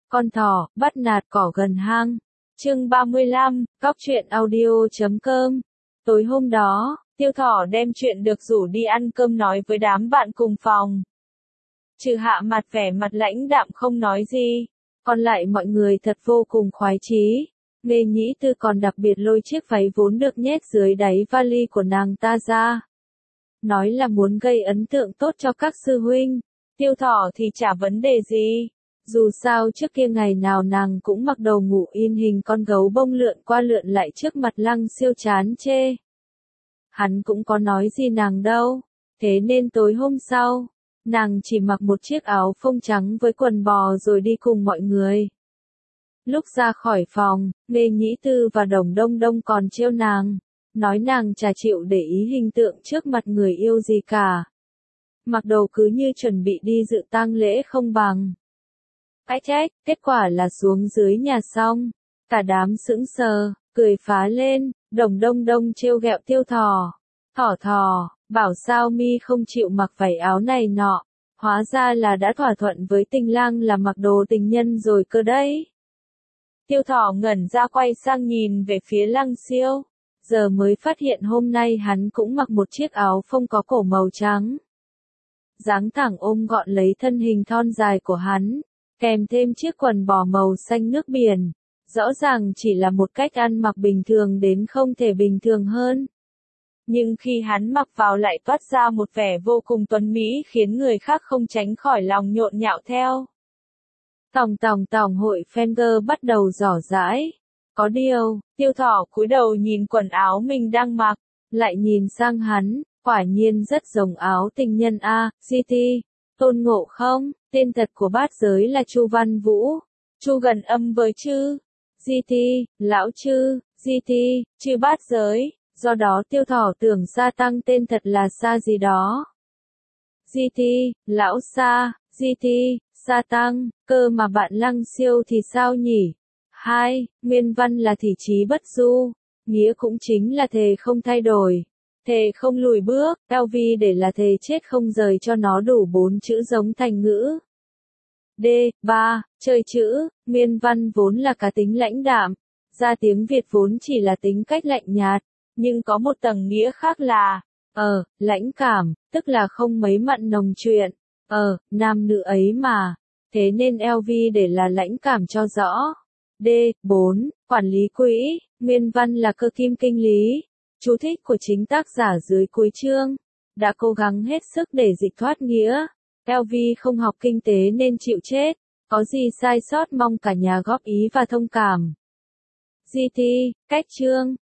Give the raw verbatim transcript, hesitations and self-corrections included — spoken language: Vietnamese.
Con thỏ, bắt nạt cỏ gần hang. Chương ba mươi lăm, cóc truyện audio chấm com. Tối hôm đó, Tiêu Thỏ đem chuyện được rủ đi ăn cơm nói với đám bạn cùng phòng. Trừ Hạ mặt vẻ mặt lãnh đạm không nói gì, còn lại mọi người thật vô cùng khoái chí. Nghe Nhĩ Tư còn đặc biệt lôi chiếc váy vốn được nhét dưới đáy vali của nàng ta ra. Nói là muốn gây ấn tượng tốt cho các sư huynh. Tiêu Thỏ thì chả vấn đề gì. Dù sao trước kia ngày nào nàng cũng mặc đồ ngủ in hình con gấu bông lượn qua lượn lại trước mặt Lăng Siêu chán chê. Hắn cũng có nói gì nàng đâu. Thế nên tối hôm sau, nàng chỉ mặc một chiếc áo phông trắng với quần bò rồi đi cùng mọi người. Lúc ra khỏi phòng, Lê Nhĩ Tư và Đồng Đông Đông còn trêu nàng, nói nàng chả chịu để ý hình tượng trước mặt người yêu gì cả. Mặc đồ cứ như chuẩn bị đi dự tang lễ không bằng. Ách trách, kết quả là xuống dưới nhà xong, cả đám sững sờ, cười phá lên, Đồng Đông Đông trêu ghẹo Tiêu Thỏ. Thỏ thỏ, bảo sao mi không chịu mặc váy áo này nọ, hóa ra là đã thỏa thuận với Tình Lang là mặc đồ tình nhân rồi cơ đấy. Tiêu Thỏ ngẩn ra quay sang nhìn về phía Lăng Siêu, giờ mới phát hiện hôm nay hắn cũng mặc một chiếc áo phông có cổ màu trắng. Dáng thẳng ôm gọn lấy thân hình thon dài của hắn, kèm thêm chiếc quần bò màu xanh nước biển, rõ ràng chỉ là một cách ăn mặc bình thường đến không thể bình thường hơn. Nhưng khi hắn mặc vào lại toát ra một vẻ vô cùng tuấn mỹ khiến người khác không tránh khỏi lòng nhộn nhạo theo. Tòng tòng tòng hội Fenger bắt đầu rỏ rãi. Có điều, Tiêu Thỏ cúi đầu nhìn quần áo mình đang mặc, lại nhìn sang hắn, quả nhiên rất giống áo tình nhân A, giê tê. Tôn Ngộ Không, tên thật của bát giới là Chu Văn Vũ. Chu gần âm với chư. giê tê, lão chư, giê tê, chư bát giới, do đó Tiêu Thỏ tưởng Sa Tăng tên thật là Sa gì đó. giê tê, lão Sa, giê tê, Sa Tăng, cơ mà bạn Lăng Siêu thì sao nhỉ? Hai, nguyên văn là thị chí bất du, nghĩa cũng chính là thề không thay đổi. Thề không lùi bước, eo vi để là thề chết không rời cho nó đủ bốn chữ giống thành ngữ. D. ba. Chơi chữ, nguyên văn vốn là cá tính lãnh đạm, ra tiếng Việt vốn chỉ là tính cách lạnh nhạt, nhưng có một tầng nghĩa khác là, ờ, lãnh cảm, tức là không mấy mặn nồng chuyện, ờ, nam nữ ấy mà, thế nên eo vi để là lãnh cảm cho rõ. D. bốn. Quản lý quỹ, nguyên văn là cơ kim kinh lý. Chú thích của chính tác giả dưới cuối chương, đã cố gắng hết sức để dịch thoát nghĩa. eo vi không học kinh tế nên chịu chết, có gì sai sót mong cả nhà góp ý và thông cảm. giê tê, cách chương,